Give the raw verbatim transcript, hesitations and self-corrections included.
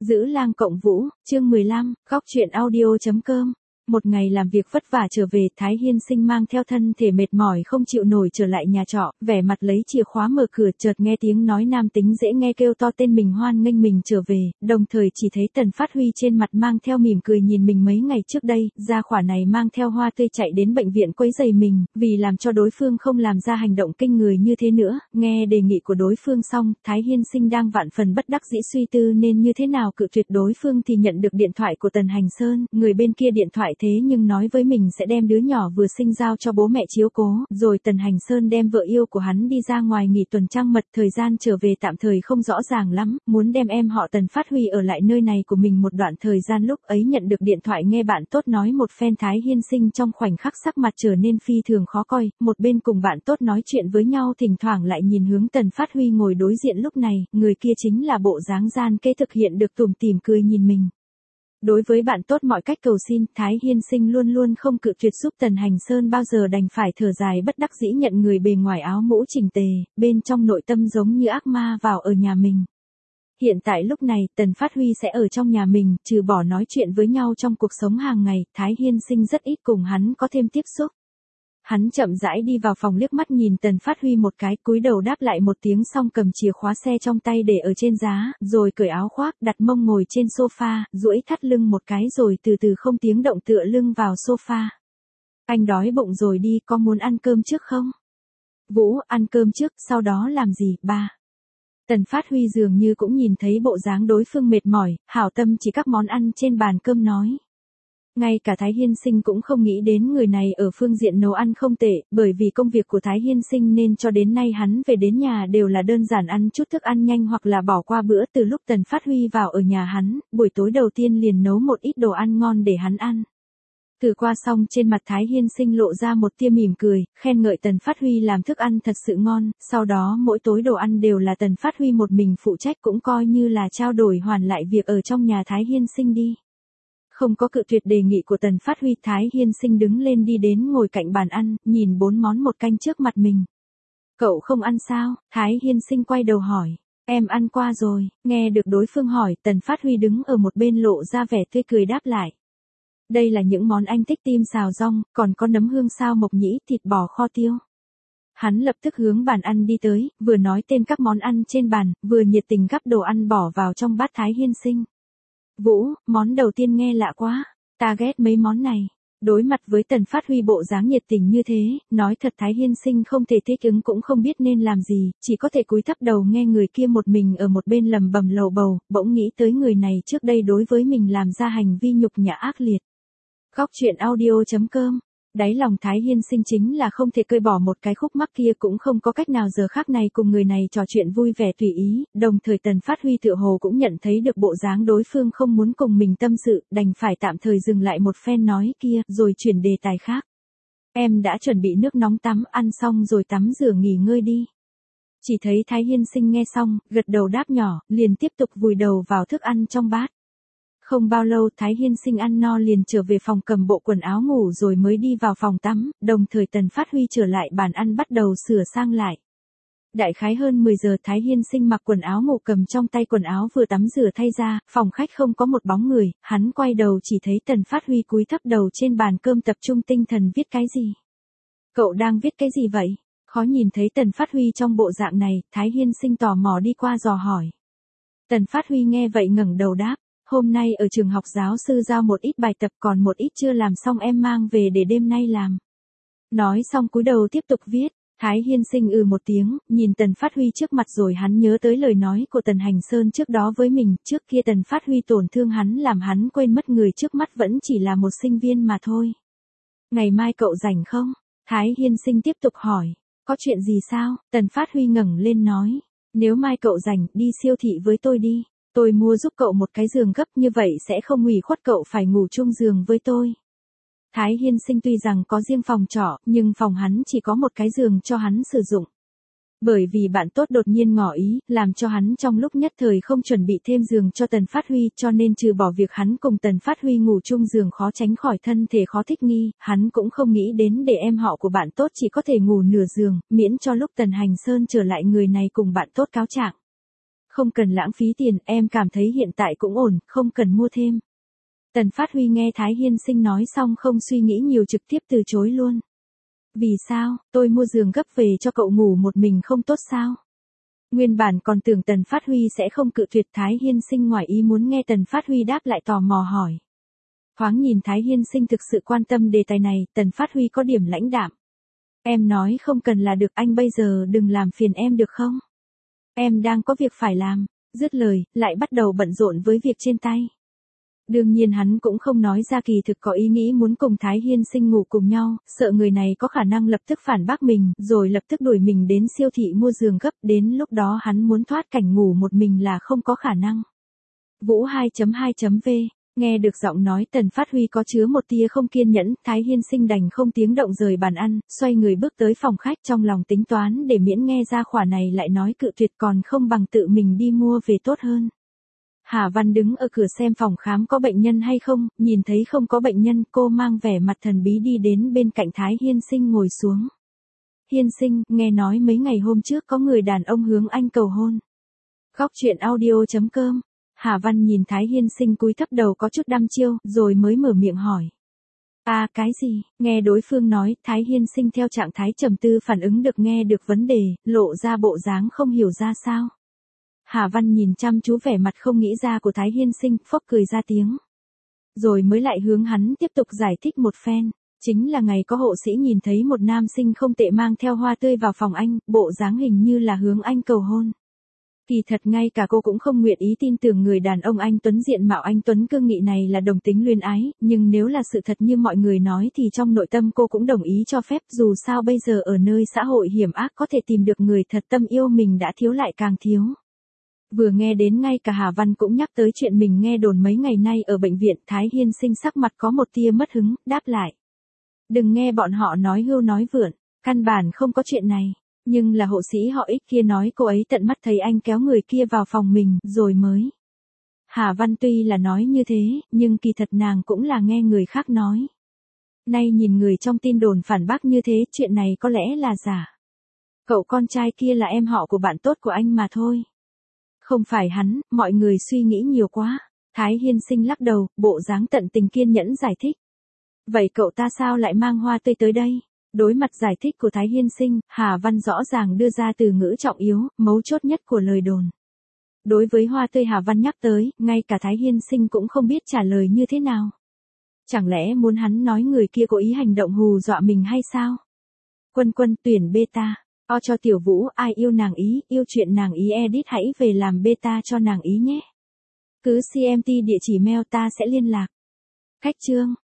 Giữ lang cộng vũ, chương mười lăm, góc truyện audio chấm com. Một ngày làm việc vất vả trở về, Thái Hiên Sinh mang theo thân thể mệt mỏi không chịu nổi trở lại nhà trọ, vẻ mặt lấy chìa khóa mở cửa, chợt nghe tiếng nói nam tính dễ nghe kêu to tên mình, hoan nghênh mình trở về, đồng thời chỉ thấy Tần Phát Huy trên mặt mang theo mỉm cười nhìn mình mấy ngày trước đây, gia khỏa này mang theo hoa tươi chạy đến bệnh viện quấy rầy mình, vì làm cho đối phương không làm ra hành động kinh người như thế nữa. Nghe đề nghị của đối phương xong, Thái Hiên Sinh đang vạn phần bất đắc dĩ suy tư nên như thế nào cự tuyệt đối phương thì nhận được điện thoại của Tần Hành Sơn, người bên kia điện thoại thế nhưng nói với mình sẽ đem đứa nhỏ vừa sinh giao cho bố mẹ chiếu cố, rồi Tần Hành Sơn đem vợ yêu của hắn đi ra ngoài nghỉ tuần trăng mật, thời gian trở về tạm thời không rõ ràng lắm, muốn đem em họ Tần Phát Huy ở lại nơi này của mình một đoạn thời gian. Lúc ấy nhận được điện thoại nghe bạn tốt nói một phen, Thái Hiên Sinh trong khoảnh khắc sắc mặt trở nên phi thường khó coi, một bên cùng bạn tốt nói chuyện với nhau, thỉnh thoảng lại nhìn hướng Tần Phát Huy ngồi đối diện. Lúc này, người kia chính là bộ dáng gian kế thực hiện được tủm tỉm cười nhìn mình. Đối với bạn tốt mọi cách cầu xin, Thái Hiên Sinh luôn luôn không cự tuyệt giúp Tần Hành Sơn bao giờ, đành phải thở dài bất đắc dĩ nhận người bề ngoài áo mũ chỉnh tề, bên trong nội tâm giống như ác ma vào ở nhà mình. Hiện tại lúc này, Tần Phát Huy sẽ ở trong nhà mình, trừ bỏ nói chuyện với nhau trong cuộc sống hàng ngày, Thái Hiên Sinh rất ít cùng hắn có thêm tiếp xúc. Hắn chậm rãi đi vào phòng, liếc mắt nhìn Tần Phát Huy một cái, cúi đầu đáp lại một tiếng xong cầm chìa khóa xe trong tay để ở trên giá, rồi cởi áo khoác, đặt mông ngồi trên sofa, duỗi thắt lưng một cái rồi từ từ không tiếng động tựa lưng vào sofa. Anh đói bụng rồi đi, có muốn ăn cơm trước không? Vũ, ăn cơm trước, sau đó làm gì, ba? Tần Phát Huy dường như cũng nhìn thấy bộ dáng đối phương mệt mỏi, hảo tâm chỉ các món ăn trên bàn cơm nói. Ngay cả Thái Hiên Sinh cũng không nghĩ đến người này ở phương diện nấu ăn không tệ, bởi vì công việc của Thái Hiên Sinh nên cho đến nay hắn về đến nhà đều là đơn giản ăn chút thức ăn nhanh hoặc là bỏ qua bữa. Từ lúc Tần Phát Huy vào ở nhà hắn, buổi tối đầu tiên liền nấu một ít đồ ăn ngon để hắn ăn. Từ qua xong, trên mặt Thái Hiên Sinh lộ ra một tia mỉm cười, khen ngợi Tần Phát Huy làm thức ăn thật sự ngon, sau đó mỗi tối đồ ăn đều là Tần Phát Huy một mình phụ trách, cũng coi như là trao đổi hoàn lại việc ở trong nhà Thái Hiên Sinh đi. Không có cự tuyệt đề nghị của Tần Phát Huy, Thái Hiên Sinh đứng lên đi đến ngồi cạnh bàn ăn, nhìn bốn món một canh trước mặt mình. Cậu không ăn sao? Thái Hiên Sinh quay đầu hỏi. Em ăn qua rồi. Nghe được đối phương hỏi, Tần Phát Huy đứng ở một bên lộ ra vẻ tươi cười đáp lại. Đây là những món anh thích, tim xào rong, còn có nấm hương sao mộc nhĩ, thịt bò kho tiêu. Hắn lập tức hướng bàn ăn đi tới, vừa nói tên các món ăn trên bàn, vừa nhiệt tình gắp đồ ăn bỏ vào trong bát Thái Hiên Sinh. Vũ, món đầu tiên nghe lạ quá, ta ghét mấy món này. Đối mặt với Tần Phát Huy bộ dáng nhiệt tình như thế, nói thật Thái Hiên Sinh không thể thích ứng, cũng không biết nên làm gì, chỉ có thể cúi thấp đầu nghe người kia một mình ở một bên lầm bầm lầu bầu, bỗng nghĩ tới người này trước đây đối với mình làm ra hành vi nhục nhã ác liệt. Góc truyện audio chấm com. Đáy lòng Thái Hiên Sinh chính là không thể cơi bỏ một cái khúc mắc kia, cũng không có cách nào giờ khác này cùng người này trò chuyện vui vẻ tùy ý, đồng thời Tần Phát Huy tựa hồ cũng nhận thấy được bộ dáng đối phương không muốn cùng mình tâm sự, đành phải tạm thời dừng lại một phen nói kia, rồi chuyển đề tài khác. Em đã chuẩn bị nước nóng tắm, ăn xong rồi tắm rửa nghỉ ngơi đi. Chỉ thấy Thái Hiên Sinh nghe xong, gật đầu đáp nhỏ, liền tiếp tục vùi đầu vào thức ăn trong bát. Không bao lâu Thái Hiên Sinh ăn no liền trở về phòng cầm bộ quần áo ngủ rồi mới đi vào phòng tắm, đồng thời Tần Phát Huy trở lại bàn ăn bắt đầu sửa sang lại. Đại khái hơn mười giờ Thái Hiên Sinh mặc quần áo ngủ, cầm trong tay quần áo vừa tắm rửa thay ra, phòng khách không có một bóng người, hắn quay đầu chỉ thấy Tần Phát Huy cúi thấp đầu trên bàn cơm tập trung tinh thần viết cái gì. Cậu đang viết cái gì vậy? Khó nhìn thấy Tần Phát Huy trong bộ dạng này, Thái Hiên Sinh tò mò đi qua dò hỏi. Tần Phát Huy nghe vậy ngẩng đầu đáp. Hôm nay ở trường học giáo sư giao một ít bài tập, còn một ít chưa làm xong em mang về để đêm nay làm. Nói xong cúi đầu tiếp tục viết. Thái Hiên Sinh ừ một tiếng, nhìn Tần Phát Huy trước mặt rồi hắn nhớ tới lời nói của Tần Hành Sơn trước đó với mình, trước kia Tần Phát Huy tổn thương hắn làm hắn quên mất người trước mắt vẫn chỉ là một sinh viên mà thôi. Ngày mai cậu rảnh không? Thái Hiên Sinh tiếp tục hỏi. Có chuyện gì sao? Tần Phát Huy ngẩng lên nói. Nếu mai cậu rảnh, đi siêu thị với tôi đi. Tôi mua giúp cậu một cái giường gấp, như vậy sẽ không ủy khuất cậu phải ngủ chung giường với tôi. Thái Hiên Sinh tuy rằng có riêng phòng trọ, nhưng phòng hắn chỉ có một cái giường cho hắn sử dụng. Bởi vì bạn tốt đột nhiên ngỏ ý, làm cho hắn trong lúc nhất thời không chuẩn bị thêm giường cho Tần Phát Huy, cho nên trừ bỏ việc hắn cùng Tần Phát Huy ngủ chung giường khó tránh khỏi thân thể khó thích nghi, hắn cũng không nghĩ đến để em họ của bạn tốt chỉ có thể ngủ nửa giường, miễn cho lúc Tần Hành Sơn trở lại người này cùng bạn tốt cáo trạng. Không cần lãng phí tiền, em cảm thấy hiện tại cũng ổn, không cần mua thêm. Tần Phát Huy nghe Thái Hiên Sinh nói xong không suy nghĩ nhiều trực tiếp từ chối luôn. Vì sao, tôi mua giường gấp về cho cậu ngủ một mình không tốt sao? Nguyên bản còn tưởng Tần Phát Huy sẽ không cự tuyệt, Thái Hiên Sinh ngoài ý muốn nghe Tần Phát Huy đáp lại tò mò hỏi. Thoáng nhìn Thái Hiên Sinh thực sự quan tâm đề tài này, Tần Phát Huy có điểm lãnh đạm. Em nói không cần là được, anh bây giờ đừng làm phiền em được không? Em đang có việc phải làm. Dứt lời, lại bắt đầu bận rộn với việc trên tay. Đương nhiên hắn cũng không nói ra kỳ thực có ý nghĩ muốn cùng Thái Hiên Sinh ngủ cùng nhau, sợ người này có khả năng lập tức phản bác mình, rồi lập tức đuổi mình đến siêu thị mua giường gấp, đến lúc đó hắn muốn thoát cảnh ngủ một mình là không có khả năng. Vũ hai chấm hai chấm V Nghe được giọng nói Tần Phát Huy có chứa một tia không kiên nhẫn, Thái Hiên Sinh đành không tiếng động rời bàn ăn, xoay người bước tới phòng khách, trong lòng tính toán để miễn nghe ra khỏa này lại nói cự tuyệt còn không bằng tự mình đi mua về tốt hơn. Hà Văn đứng ở cửa xem phòng khám có bệnh nhân hay không, nhìn thấy không có bệnh nhân, cô mang vẻ mặt thần bí đi đến bên cạnh Thái Hiên Sinh ngồi xuống. Hiên Sinh, nghe nói mấy ngày hôm trước có người đàn ông hướng anh cầu hôn. Góc chuyện audio chấm com Hà Văn nhìn Thái Hiên Sinh cúi thấp đầu có chút đăm chiêu, rồi mới mở miệng hỏi. À cái gì, nghe đối phương nói, Thái Hiên Sinh theo trạng thái trầm tư phản ứng được nghe được vấn đề, lộ ra bộ dáng không hiểu ra sao. Hà Văn nhìn chăm chú vẻ mặt không nghĩ ra của Thái Hiên Sinh, phốc cười ra tiếng. Rồi mới lại hướng hắn tiếp tục giải thích một phen. Chính là ngày có hộ sĩ nhìn thấy một nam sinh không tệ mang theo hoa tươi vào phòng anh, bộ dáng hình như là hướng anh cầu hôn. Kỳ thật ngay cả cô cũng không nguyện ý tin tưởng người đàn ông anh Tuấn diện mạo anh Tuấn cương nghị này là đồng tính luyến ái, nhưng nếu là sự thật như mọi người nói thì trong nội tâm cô cũng đồng ý cho phép, dù sao bây giờ ở nơi xã hội hiểm ác có thể tìm được người thật tâm yêu mình đã thiếu lại càng thiếu. Vừa nghe đến ngay cả Hà Văn cũng nhắc tới chuyện mình nghe đồn mấy ngày nay ở bệnh viện, Thái Hiên Sinh sắc mặt có một tia mất hứng, đáp lại. Đừng nghe bọn họ nói hưu nói vượn, căn bản không có chuyện này. Nhưng là hộ sĩ họ Ích kia nói cô ấy tận mắt thấy anh kéo người kia vào phòng mình, rồi mới. Hà Văn tuy là nói như thế, nhưng kỳ thật nàng cũng là nghe người khác nói. Nay nhìn người trong tin đồn phản bác như thế, chuyện này có lẽ là giả. Cậu con trai kia là em họ của bạn tốt của anh mà thôi. Không phải hắn, mọi người suy nghĩ nhiều quá. Thái Hiên Sinh lắc đầu, bộ dáng tận tình kiên nhẫn giải thích. Vậy cậu ta sao lại mang hoa tươi tới đây? Đối mặt giải thích của Thái Hiên Sinh, Hà Văn rõ ràng đưa ra từ ngữ trọng yếu, mấu chốt nhất của lời đồn. Đối với hoa tươi Hà Văn nhắc tới, ngay cả Thái Hiên Sinh cũng không biết trả lời như thế nào. Chẳng lẽ muốn hắn nói người kia cố ý hành động hù dọa mình hay sao? Quân Quân tuyển beta. O cho Tiểu Vũ, ai yêu nàng ý, yêu chuyện nàng ý edit hãy về làm beta cho nàng ý nhé. Cứ xê em tê địa chỉ mail ta sẽ liên lạc. Cách chương.